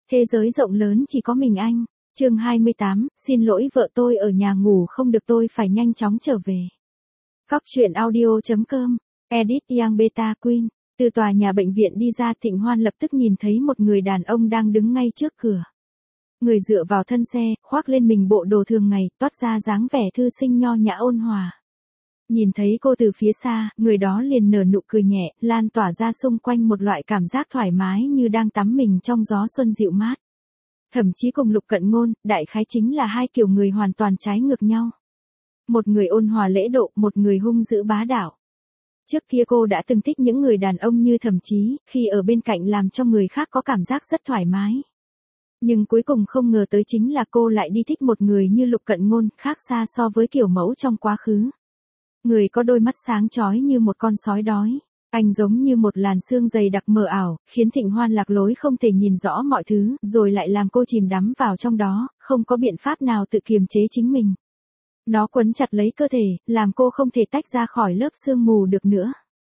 Thế giới rộng lớn chỉ có mình anh. Chương 28, xin lỗi vợ tôi ở nhà ngủ không được tôi phải nhanh chóng trở về. Góc truyện audio.com, edit Yang Beta Queen. Từ tòa nhà bệnh viện đi ra, Thịnh Hoan lập tức nhìn thấy một người đàn ông đang đứng ngay trước cửa. Người dựa vào thân xe, khoác lên mình bộ đồ thường ngày, toát ra dáng vẻ thư sinh nho nhã ôn hòa. Nhìn thấy cô từ phía xa, người đó liền nở nụ cười nhẹ, lan tỏa ra xung quanh một loại cảm giác thoải mái như đang tắm mình trong gió xuân dịu mát. Thậm chí cùng Lục Cận Ngôn, đại khái chính là hai kiểu người hoàn toàn trái ngược nhau. Một người ôn hòa lễ độ, một người hung dữ bá đạo. Trước kia cô đã từng thích những người đàn ông như Thẩm Chí, khi ở bên cạnh làm cho người khác có cảm giác rất thoải mái. Nhưng cuối cùng không ngờ tới chính là cô lại đi thích một người như Lục Cận Ngôn, khác xa so với kiểu mẫu trong quá khứ. Người có đôi mắt sáng chói như một con sói đói. Anh giống như một làn sương dày đặc mờ ảo, khiến Thịnh Hoan lạc lối không thể nhìn rõ mọi thứ, rồi lại làm cô chìm đắm vào trong đó, không có biện pháp nào tự kiềm chế chính mình. Nó quấn chặt lấy cơ thể, làm cô không thể tách ra khỏi lớp sương mù được nữa.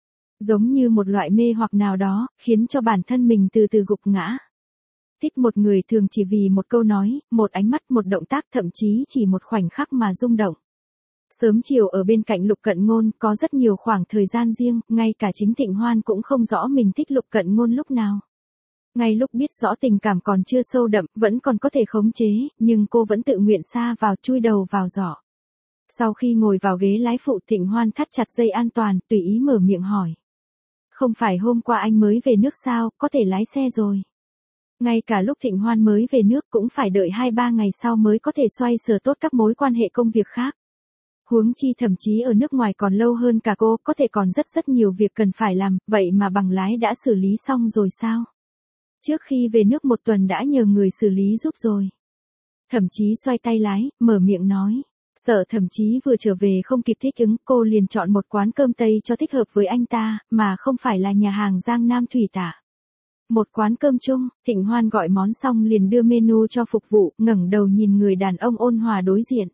Giống như một loại mê hoặc nào đó, khiến cho bản thân mình từ từ gục ngã. Thích một người thường chỉ vì một câu nói, một ánh mắt, một động tác, thậm chí chỉ một khoảnh khắc mà rung động. Sớm chiều ở bên cạnh Lục Cận Ngôn có rất nhiều khoảng thời gian riêng, ngay cả chính Thịnh Hoan cũng không rõ mình thích Lục Cận Ngôn lúc nào. Ngay lúc biết rõ tình cảm còn chưa sâu đậm, vẫn còn có thể khống chế, nhưng cô vẫn tự nguyện sa vào, chui đầu vào giỏ. Sau khi ngồi vào ghế lái phụ, Thịnh Hoan thắt chặt dây an toàn, tùy ý mở miệng hỏi. Không phải hôm qua anh mới về nước sao, có thể lái xe rồi. Ngay cả lúc Thịnh Hoan mới về nước cũng phải đợi 2-3 ngày sau mới có thể xoay sở tốt các mối quan hệ công việc khác. Huống chi thậm chí ở nước ngoài còn lâu hơn cả cô, có thể còn rất nhiều việc cần phải làm, vậy mà bằng lái đã xử lý xong rồi sao? Trước khi về nước một tuần đã nhờ người xử lý giúp rồi. Thậm chí xoay tay lái, mở miệng nói. Sợ Thậm chí vừa trở về không kịp thích ứng, cô liền chọn một quán cơm Tây cho thích hợp với anh ta, mà không phải là nhà hàng Giang Nam Thủy Tả. Một quán cơm chung, Thịnh Hoan gọi món xong liền đưa menu cho phục vụ, ngẩng đầu nhìn người đàn ông ôn hòa đối diện.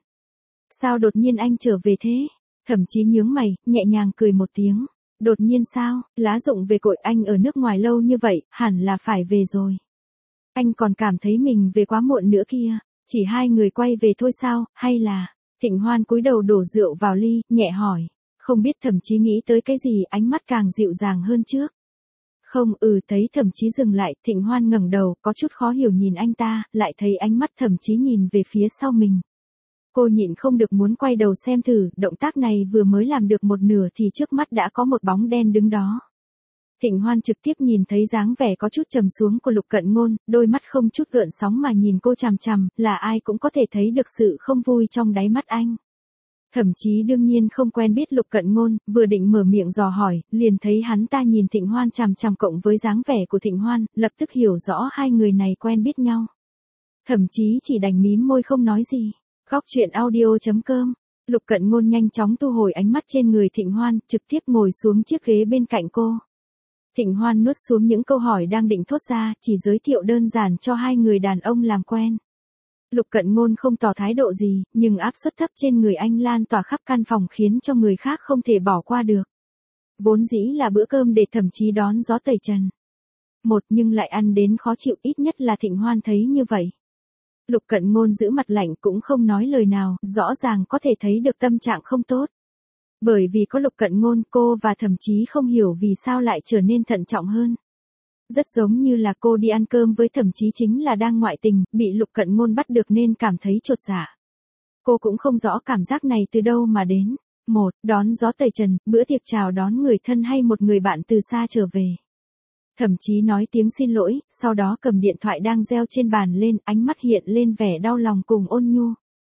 Sao đột nhiên anh trở về thế? Thậm chí nhướng mày, nhẹ nhàng cười một tiếng. Đột nhiên sao, lá rụng về cội, anh ở nước ngoài lâu như vậy, hẳn là phải về rồi. Anh còn cảm thấy mình về quá muộn nữa kia, chỉ hai người quay về thôi sao, hay là... Thịnh Hoan cúi đầu đổ rượu vào ly, nhẹ hỏi. Không biết Thậm Chí nghĩ tới cái gì, ánh mắt càng dịu dàng hơn trước. Không, thấy Thậm Chí dừng lại, Thịnh Hoan ngẩng đầu, có chút khó hiểu nhìn anh ta, lại thấy ánh mắt Thậm Chí nhìn về phía sau mình. Cô nhịn không được muốn quay đầu xem thử, động tác này vừa mới làm được một nửa thì trước mắt đã có một bóng đen đứng đó. Thịnh Hoan trực tiếp nhìn thấy dáng vẻ có chút trầm xuống của Lục Cận Ngôn, đôi mắt không chút gợn sóng mà nhìn cô chằm chằm, là ai cũng có thể thấy được sự không vui trong đáy mắt anh. Thậm chí đương nhiên không quen biết Lục Cận Ngôn, vừa định mở miệng dò hỏi, liền thấy hắn ta nhìn Thịnh Hoan chằm chằm cộng với dáng vẻ của Thịnh Hoan, lập tức hiểu rõ hai người này quen biết nhau. Thậm chí chỉ đành mím môi không nói gì. Góc truyện audio.com, Lục Cận Ngôn nhanh chóng thu hồi ánh mắt trên người Thịnh Hoan, trực tiếp ngồi xuống chiếc ghế bên cạnh cô. Thịnh Hoan nuốt xuống những câu hỏi đang định thốt ra, chỉ giới thiệu đơn giản cho hai người đàn ông làm quen. Lục Cận Ngôn không tỏ thái độ gì, nhưng áp suất thấp trên người anh lan tỏa khắp căn phòng khiến cho người khác không thể bỏ qua được. Vốn dĩ là bữa cơm để Thậm Chí đón gió tẩy trần. Nhưng lại ăn đến khó chịu, ít nhất là Thịnh Hoan thấy như vậy. Lục Cận Ngôn giữ mặt lạnh cũng không nói lời nào, rõ ràng có thể thấy được tâm trạng không tốt. Bởi vì có Lục Cận Ngôn, cô và Thậm Chí không hiểu vì sao lại trở nên thận trọng hơn. Rất giống như là cô đi ăn cơm với Thậm Chí chính là đang ngoại tình, bị Lục Cận Ngôn bắt được nên cảm thấy chột dạ. Cô cũng không rõ cảm giác này từ đâu mà đến. Đón gió tẩy trần, bữa tiệc chào đón người thân hay một người bạn từ xa trở về. Thậm Chí nói tiếng xin lỗi, sau đó cầm điện thoại đang reo trên bàn lên, ánh mắt hiện lên vẻ đau lòng cùng ôn nhu.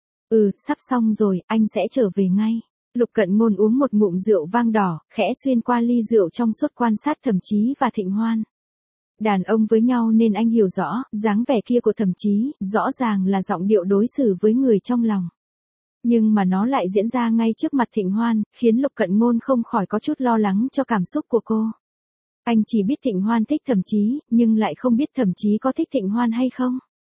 Sắp xong rồi, anh sẽ trở về ngay. Lục Cận Ngôn uống một ngụm rượu vang đỏ, khẽ xuyên qua ly rượu trong suốt quan sát Thậm Chí và Thịnh Hoan. Đàn ông với nhau nên anh hiểu rõ, dáng vẻ kia của Thậm Chí, rõ ràng là giọng điệu đối xử với người trong lòng. Nhưng mà nó lại diễn ra ngay trước mặt Thịnh Hoan, khiến Lục Cận Ngôn không khỏi có chút lo lắng cho cảm xúc của cô. Anh chỉ biết Thịnh Hoan thích Thậm Chí, nhưng lại không biết Thậm Chí có thích Thịnh Hoan hay không.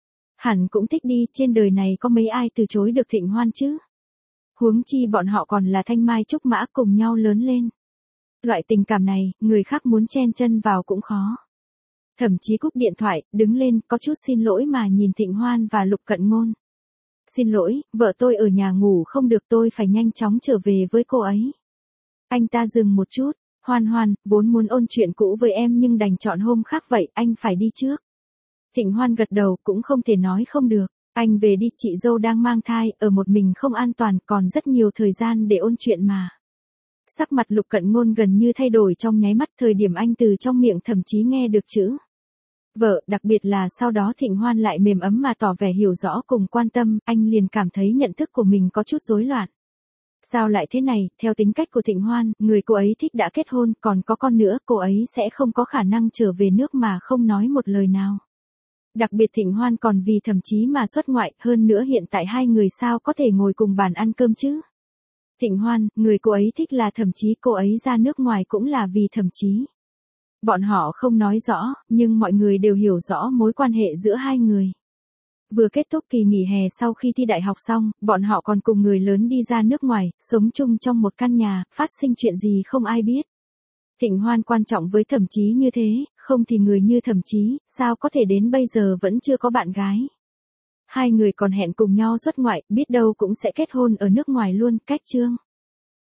Hẳn cũng thích đi, trên đời này có mấy ai từ chối được Thịnh Hoan chứ. Huống chi bọn họ còn là thanh mai trúc mã cùng nhau lớn lên. Loại tình cảm này, người khác muốn chen chân vào cũng khó. Thẩm Chí cúp điện thoại, đứng lên, có chút xin lỗi mà nhìn Thịnh Hoan và Lục Cận Ngôn. Xin lỗi, vợ tôi ở nhà ngủ không được, tôi phải nhanh chóng trở về với cô ấy. Anh ta dừng một chút, Hoan Hoan, vốn muốn ôn chuyện cũ với em nhưng đành chọn hôm khác vậy, anh phải đi trước. Thịnh Hoan gật đầu, cũng không thể nói không được. Anh về đi, chị dâu đang mang thai, ở một mình không an toàn, còn rất nhiều thời gian để ôn chuyện mà. Sắc mặt Lục Cận Ngôn gần như thay đổi trong nháy mắt, thời điểm anh từ trong miệng Thẩm Chí nghe được chữ vợ, đặc biệt là sau đó Thịnh Hoan lại mềm ấm mà tỏ vẻ hiểu rõ cùng quan tâm, anh liền cảm thấy nhận thức của mình có chút rối loạn. Sao lại thế này, theo tính cách của Thịnh Hoan, người cô ấy thích đã kết hôn, còn có con nữa, cô ấy sẽ không có khả năng trở về nước mà không nói một lời nào. Đặc biệt Thịnh Hoan còn vì Thẩm Chí mà xuất ngoại, hơn nữa hiện tại hai người sao có thể ngồi cùng bàn ăn cơm chứ. Thịnh Hoan, người cô ấy thích là Thẩm Chí, cô ấy ra nước ngoài cũng là vì Thẩm Chí. Bọn họ không nói rõ, nhưng mọi người đều hiểu rõ mối quan hệ giữa hai người. Vừa kết thúc kỳ nghỉ hè sau khi thi đại học xong, bọn họ còn cùng người lớn đi ra nước ngoài, sống chung trong một căn nhà, phát sinh chuyện gì không ai biết. Thịnh Hoan quan trọng với Thẩm Chí như thế, không thì người như Thẩm Chí, sao có thể đến bây giờ vẫn chưa có bạn gái. Hai người còn hẹn cùng nhau xuất ngoại, biết đâu cũng sẽ kết hôn ở nước ngoài luôn, cách chương.